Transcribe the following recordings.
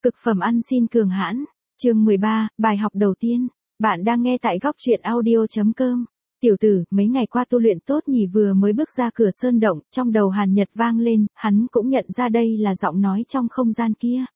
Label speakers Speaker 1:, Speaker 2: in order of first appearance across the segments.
Speaker 1: Cực phẩm ăn xin cường hãn. Chương 13, bài học đầu tiên. Bạn đang nghe tại góc truyện audio.com. Tiểu tử, mấy ngày qua tu luyện tốt nhỉ? Vừa mới bước ra cửa sơn động, trong đầu Hàn Nhật vang lên, hắn cũng nhận ra đây là giọng nói trong không gian kia.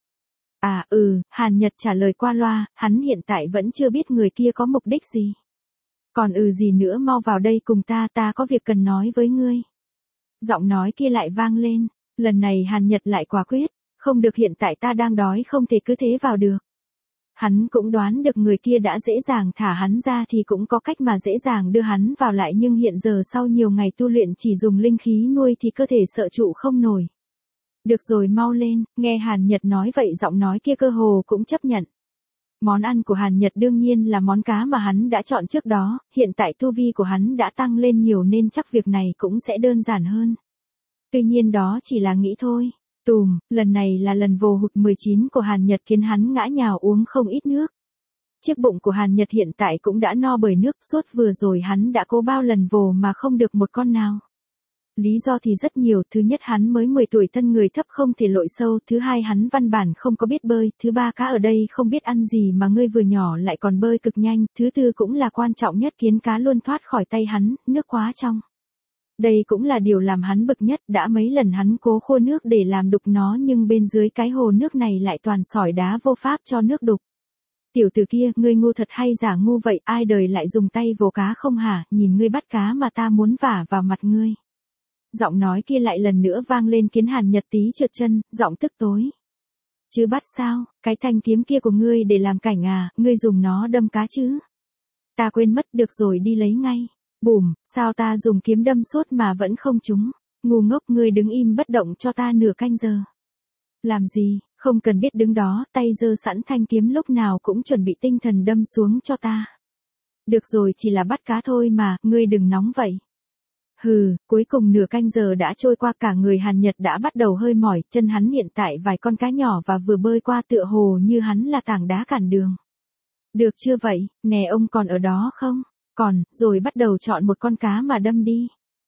Speaker 1: Hàn Nhật trả lời qua loa, hắn hiện tại vẫn chưa biết người kia có mục đích gì. Còn gì nữa, mau vào đây cùng ta có việc cần nói với ngươi. Giọng nói kia lại vang lên, lần này Hàn Nhật lại quả quyết, không được, hiện tại ta đang đói, không thể cứ thế vào được. Hắn cũng đoán được người kia đã dễ dàng thả hắn ra thì cũng có cách mà dễ dàng đưa hắn vào lại, nhưng hiện giờ sau nhiều ngày tu luyện chỉ dùng linh khí nuôi thì cơ thể sợ trụ không nổi. Được rồi, mau lên. Nghe Hàn Nhật nói vậy, giọng nói kia cơ hồ cũng chấp nhận. Món ăn của Hàn Nhật đương nhiên là món cá mà hắn đã chọn trước đó, hiện tại tu vi của hắn đã tăng lên nhiều nên chắc việc này cũng sẽ đơn giản hơn. Tuy nhiên đó chỉ là nghĩ thôi. Lần này là lần vồ hụt 19 của Hàn Nhật khiến hắn ngã nhào uống không ít nước. Chiếc bụng của Hàn Nhật hiện tại cũng đã no bởi nước, suốt vừa rồi hắn đã cố bao lần vồ mà không được một con nào. Lý do thì rất nhiều, thứ nhất hắn mới 10 tuổi, thân người thấp không thể lội sâu, thứ hai hắn văn bản không có biết bơi, thứ ba cá ở đây không biết ăn gì mà ngươi vừa nhỏ lại còn bơi cực nhanh, thứ tư cũng là quan trọng nhất, kiến cá luôn thoát khỏi tay hắn, nước quá trong. Đây cũng là điều làm hắn bực nhất, đã mấy lần hắn cố khô nước để làm đục nó nhưng bên dưới cái hồ nước này lại toàn sỏi đá, vô pháp cho nước đục. Tiểu tử kia, ngươi ngu thật hay giả ngu vậy, ai đời lại dùng tay vồ cá không hả, nhìn ngươi bắt cá mà ta muốn vả vào mặt ngươi. Giọng nói kia lại lần nữa vang lên khiến Hàn Nhật tí trượt chân, giọng tức tối. Chứ bắt sao, cái thanh kiếm kia của ngươi để làm cảnh à, ngươi dùng nó đâm cá chứ? Ta quên mất, được rồi đi lấy ngay. Bùm, sao ta dùng kiếm đâm suốt mà vẫn không trúng? Ngu ngốc, ngươi đứng im bất động cho ta nửa canh giờ. Làm gì, không cần biết đứng đó, tay giơ sẵn thanh kiếm lúc nào cũng chuẩn bị tinh thần đâm xuống cho ta. Được rồi, chỉ là bắt cá thôi mà, ngươi đừng nóng vậy. Cuối cùng nửa canh giờ đã trôi qua, cả người Hàn Nhật đã bắt đầu hơi mỏi, chân hắn hiện tại vài con cá nhỏ và vừa bơi qua tựa hồ như hắn là tảng đá cản đường. Được chưa vậy, nè ông còn ở đó không? Còn, rồi bắt đầu chọn một con cá mà đâm đi.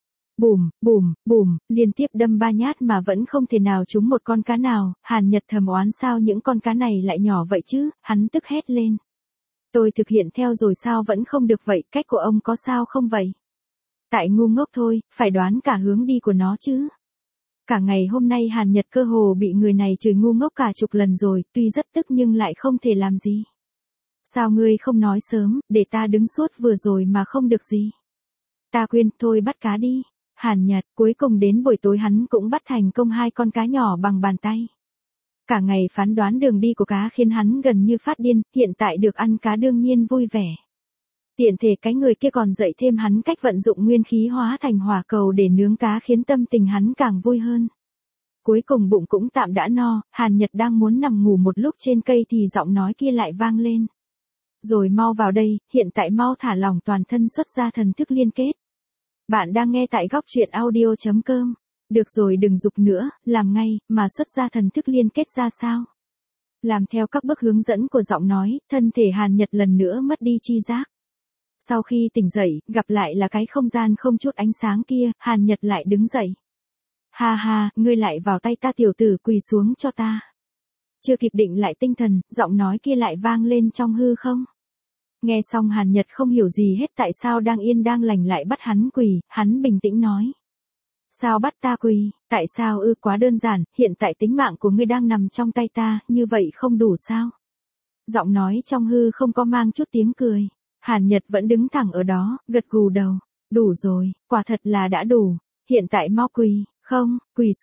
Speaker 1: Bùm, liên tiếp đâm 3 nhát mà vẫn không thể nào trúng một con cá nào, Hàn Nhật thầm oán sao những con cá này lại nhỏ vậy chứ, hắn tức hét lên. Tôi thực hiện theo rồi sao vẫn không được vậy, cách của ông có sao không vậy? Tại ngu ngốc thôi, phải đoán cả hướng đi của nó chứ. Cả ngày hôm nay Hàn Nhật cơ hồ bị người này chửi ngu ngốc cả chục lần rồi, tuy rất tức nhưng lại không thể làm gì. Sao ngươi không nói sớm, để ta đứng suốt vừa rồi mà không được gì? Ta khuyên, thôi bắt cá đi. Hàn Nhật, cuối cùng đến buổi tối hắn cũng bắt thành công 2 con cá nhỏ bằng bàn tay. Cả ngày phán đoán đường đi của cá khiến hắn gần như phát điên, hiện tại được ăn cá đương nhiên vui vẻ. Tiện thể cái người kia còn dạy thêm hắn cách vận dụng nguyên khí hóa thành hỏa cầu để nướng cá khiến tâm tình hắn càng vui hơn. Cuối cùng bụng cũng tạm đã no, Hàn Nhật đang muốn nằm ngủ một lúc trên cây thì giọng nói kia lại vang lên. Rồi mau vào đây, hiện tại mau thả lỏng toàn thân, xuất ra thần thức liên kết. Bạn đang nghe tại góc truyện audio.com. Được rồi, đừng giục nữa, làm ngay, mà xuất ra thần thức liên kết ra sao? Làm theo các bước hướng dẫn của giọng nói, thân thể Hàn Nhật lần nữa mất đi chi giác. Sau khi tỉnh dậy, gặp lại là cái không gian không chút ánh sáng kia, Hàn Nhật lại đứng dậy. Ha, ngươi lại vào tay ta, tiểu tử, quỳ xuống cho ta. Chưa kịp định lại tinh thần, giọng nói kia lại vang lên trong hư không. Nghe xong Hàn Nhật không hiểu gì hết, tại sao đang yên đang lành lại bắt hắn quỳ, hắn bình tĩnh nói. Sao bắt ta quỳ, tại sao? Quá đơn giản, hiện tại tính mạng của ngươi đang nằm trong tay ta, như vậy không đủ sao? Giọng nói trong hư không có mang chút tiếng cười. Hàn Nhật vẫn đứng thẳng ở đó, gật gù đầu. Đủ rồi, quả thật là đã đủ. Hiện tại mau quỳ, không, quỳ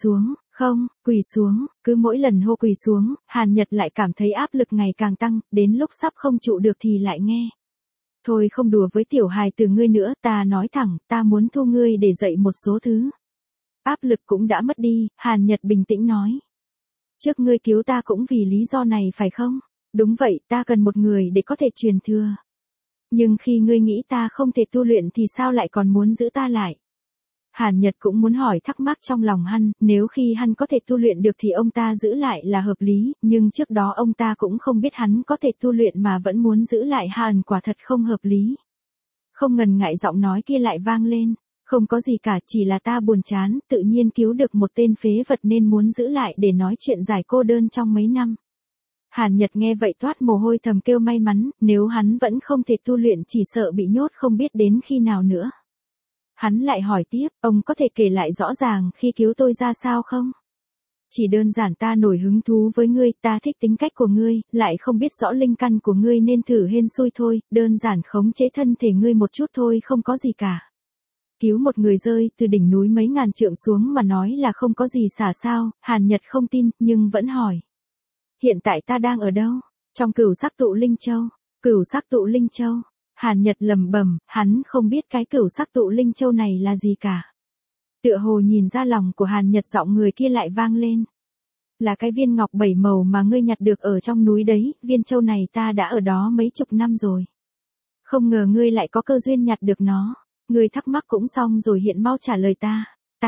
Speaker 1: xuống, cứ mỗi lần hô quỳ xuống, Hàn Nhật lại cảm thấy áp lực ngày càng tăng, đến lúc sắp không trụ được thì lại nghe. Thôi không đùa với tiểu hài từ ngươi nữa, ta nói thẳng, ta muốn thu ngươi để dạy một số thứ. Áp lực cũng đã mất đi, Hàn Nhật bình tĩnh nói. Trước ngươi cứu ta cũng vì lý do này phải không? Đúng vậy, ta cần một người để có thể truyền thừa. Nhưng khi ngươi nghĩ ta không thể tu luyện thì sao lại còn muốn giữ ta lại? Hàn Nhật cũng muốn hỏi thắc mắc trong lòng hắn, nếu khi hắn có thể tu luyện được thì ông ta giữ lại là hợp lý, nhưng trước đó ông ta cũng không biết hắn có thể tu luyện mà vẫn muốn giữ lại Hàn, quả thật không hợp lý. Không ngần ngại giọng nói kia lại vang lên, không có gì cả, chỉ là ta buồn chán, tự nhiên cứu được một tên phế vật nên muốn giữ lại để nói chuyện giải cô đơn trong mấy năm. Hàn Nhật nghe vậy toát mồ hôi thầm kêu may mắn, nếu hắn vẫn không thể tu luyện chỉ sợ bị nhốt không biết đến khi nào nữa. Hắn lại hỏi tiếp, ông có thể kể lại rõ ràng khi cứu tôi ra sao không? Chỉ đơn giản ta nổi hứng thú với ngươi, ta thích tính cách của ngươi, lại không biết rõ linh căn của ngươi nên thử hên xui thôi, đơn giản khống chế thân thể ngươi một chút thôi không có gì cả. Cứu một người rơi từ đỉnh núi mấy ngàn trượng xuống mà nói là không có gì xả sao, Hàn Nhật không tin, nhưng vẫn hỏi. Hiện tại ta đang ở đâu? Trong Cửu Sắc Tụ Linh Châu. Cửu Sắc Tụ Linh Châu. Hàn Nhật lẩm bẩm, hắn không biết cái Cửu Sắc Tụ Linh Châu này là gì cả. Tựa hồ nhìn ra lòng của Hàn Nhật, giọng người kia lại vang lên. Là cái viên ngọc 7 màu mà ngươi nhặt được ở trong núi đấy, viên châu này ta đã ở đó mấy chục năm rồi. Không ngờ ngươi lại có cơ duyên nhặt được nó. Ngươi thắc mắc cũng xong rồi, hiện mau trả lời ta.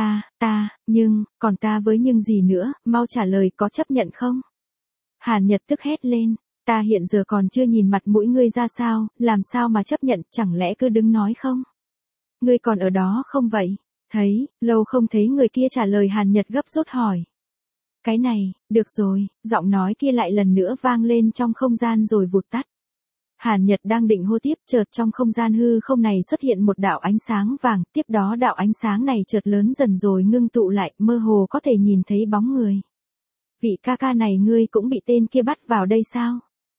Speaker 1: Nhưng, còn ta với nhưng gì nữa, mau trả lời có chấp nhận không? Hàn Nhật tức hét lên, ta hiện giờ còn chưa nhìn mặt mũi ngươi ra sao, làm sao mà chấp nhận, chẳng lẽ cứ đứng nói không? Ngươi còn ở đó không vậy? Thấy, lâu không thấy người kia trả lời, Hàn Nhật gấp rút hỏi. Cái này, được rồi, giọng nói kia lại lần nữa vang lên trong không gian rồi vụt tắt. Hàn Nhật đang định hô tiếp, chợt trong không gian hư không này xuất hiện một đạo ánh sáng vàng, tiếp đó đạo ánh sáng này chợt lớn dần rồi ngưng tụ lại, mơ hồ có thể nhìn thấy bóng người. Vị ca ca này ngươi cũng bị tên kia bắt vào đây sao?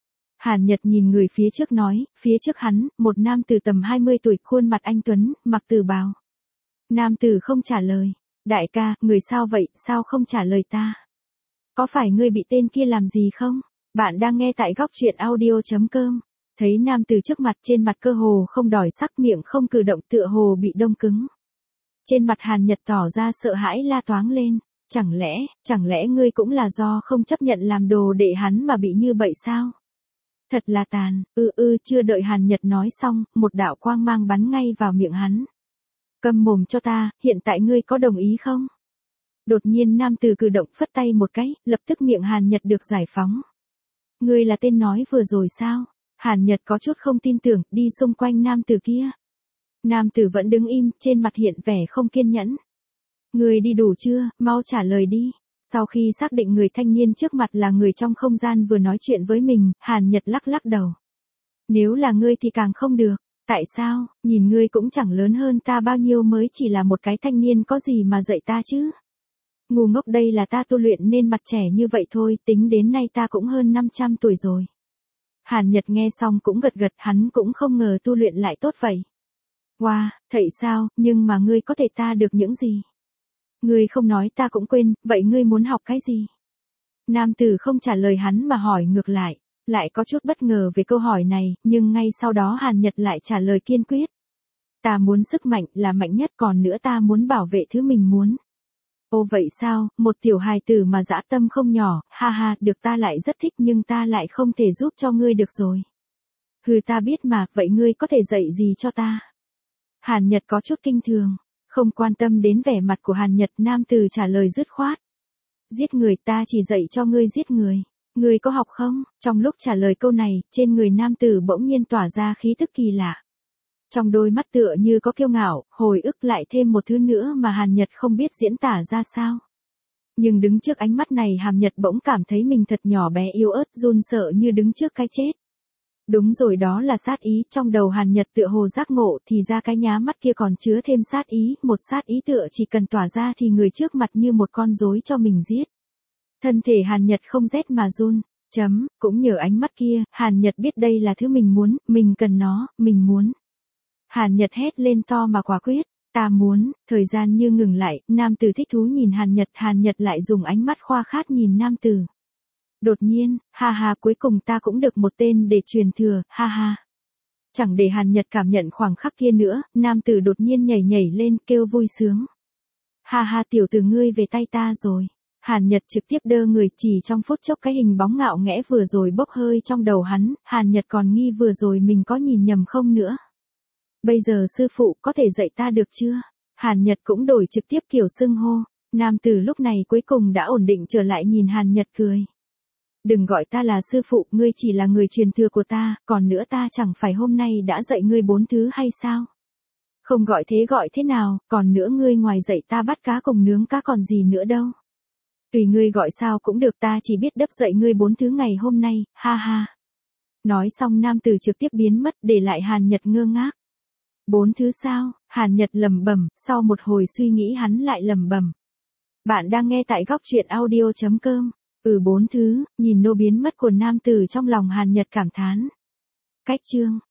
Speaker 1: Hàn Nhật nhìn người phía trước nói, phía trước hắn, một nam tử tầm 20 tuổi, khuôn mặt anh tuấn, mặc tử bào. Nam tử không trả lời. Đại ca, người sao vậy, sao không trả lời ta? Có phải ngươi bị tên kia làm gì không? Bạn đang nghe tại góc truyện audio.com. Thấy nam tử trước mặt, trên mặt cơ hồ không đòi sắc, miệng không cử động, tựa hồ bị đông cứng. Trên mặt Hàn Nhật tỏ ra sợ hãi, la toáng lên. Chẳng lẽ ngươi cũng là do không chấp nhận làm đồ đệ hắn mà bị như vậy sao? Thật là tàn, chưa đợi Hàn Nhật nói xong, một đạo quang mang bắn ngay vào miệng hắn. Câm mồm cho ta, hiện tại ngươi có đồng ý không? Đột nhiên nam tử cử động phất tay một cái, lập tức miệng Hàn Nhật được giải phóng. Ngươi là tên nói vừa rồi sao? Hàn Nhật có chút không tin tưởng, đi xung quanh nam tử kia. Nam tử vẫn đứng im, trên mặt hiện vẻ không kiên nhẫn. Ngươi đi đủ chưa, mau trả lời đi. Sau khi xác định người thanh niên trước mặt là người trong không gian vừa nói chuyện với mình, Hàn Nhật lắc lắc đầu. Nếu là ngươi thì càng không được. Tại sao, nhìn ngươi cũng chẳng lớn hơn ta bao nhiêu, mới chỉ là một cái thanh niên có gì mà dạy ta chứ? Ngu ngốc, đây là ta tu luyện nên mặt trẻ như vậy thôi, tính đến nay ta cũng hơn 500 tuổi rồi. Hàn Nhật nghe xong cũng gật gật, hắn cũng không ngờ tu luyện lại tốt vậy. Wow, thầy sao, nhưng mà ngươi có thể ta được những gì? Ngươi không nói ta cũng quên, vậy ngươi muốn học cái gì? Nam tử không trả lời hắn mà hỏi ngược lại. Lại có chút bất ngờ về câu hỏi này, nhưng ngay sau đó Hàn Nhật lại trả lời kiên quyết. Ta muốn sức mạnh là mạnh nhất, còn nữa ta muốn bảo vệ thứ mình muốn. Ô vậy sao, một tiểu hài tử mà dã tâm không nhỏ, ha ha, được, ta lại rất thích nhưng ta lại không thể giúp cho ngươi được rồi. Hừ, ta biết mà, vậy ngươi có thể dạy gì cho ta? Hàn Nhật có chút kinh thường, không quan tâm đến vẻ mặt của Hàn Nhật, nam tử trả lời dứt khoát. Giết người, ta chỉ dạy cho ngươi giết người. Ngươi có học không? Trong lúc trả lời câu này, trên người nam tử bỗng nhiên tỏa ra khí tức kỳ lạ. Trong đôi mắt tựa như có kiêu ngạo, hồi ức, lại thêm một thứ nữa mà Hàn Nhật không biết diễn tả ra sao. Nhưng đứng trước ánh mắt này, Hàn Nhật bỗng cảm thấy mình thật nhỏ bé yếu ớt, run sợ như đứng trước cái chết. Đúng rồi, đó là sát ý, trong đầu Hàn Nhật tựa hồ giác ngộ, thì ra cái nhá mắt kia còn chứa thêm sát ý, một sát ý tựa chỉ cần tỏa ra thì người trước mặt như một con rối cho mình giết. Thân thể Hàn Nhật không rét mà run. Cũng nhờ ánh mắt kia, Hàn Nhật biết đây là thứ mình muốn, mình cần nó, mình muốn. Hàn Nhật hét lên to mà quả quyết, ta muốn. Thời gian như ngừng lại, nam tử thích thú nhìn Hàn Nhật lại dùng ánh mắt khoa khát nhìn nam tử. Đột nhiên, ha ha, cuối cùng ta cũng được một tên để truyền thừa, ha ha. Chẳng để Hàn Nhật cảm nhận khoảng khắc kia nữa, nam tử đột nhiên nhảy nhảy lên, kêu vui sướng. Ha ha, tiểu tử ngươi về tay ta rồi. Hàn Nhật trực tiếp đơ người, chỉ trong phút chốc cái hình bóng ngạo nghễ vừa rồi bốc hơi trong đầu hắn, Hàn Nhật còn nghi vừa rồi mình có nhìn nhầm không nữa. Bây giờ sư phụ có thể dạy ta được chưa? Hàn Nhật cũng đổi trực tiếp kiểu xưng hô. Nam tử lúc này cuối cùng đã ổn định trở lại, nhìn Hàn Nhật cười. Đừng gọi ta là sư phụ, ngươi chỉ là người truyền thừa của ta, còn nữa ta chẳng phải hôm nay đã dạy ngươi 4 thứ hay sao? Không gọi thế nào, còn nữa ngươi ngoài dạy ta bắt cá cùng nướng cá còn gì nữa đâu. Tùy ngươi gọi sao cũng được, ta chỉ biết đắp dậy ngươi 4 thứ ngày hôm nay, ha ha. Nói xong nam tử trực tiếp biến mất, để lại Hàn Nhật ngơ ngác. 4 thứ sao? Hàn Nhật lẩm bẩm, sau một hồi suy nghĩ hắn lại lẩm bẩm. Bạn đang nghe tại góc truyện audio.com. 4 thứ, nhìn nô biến mất của nam tử trong lòng Hàn Nhật cảm thán. Cách chương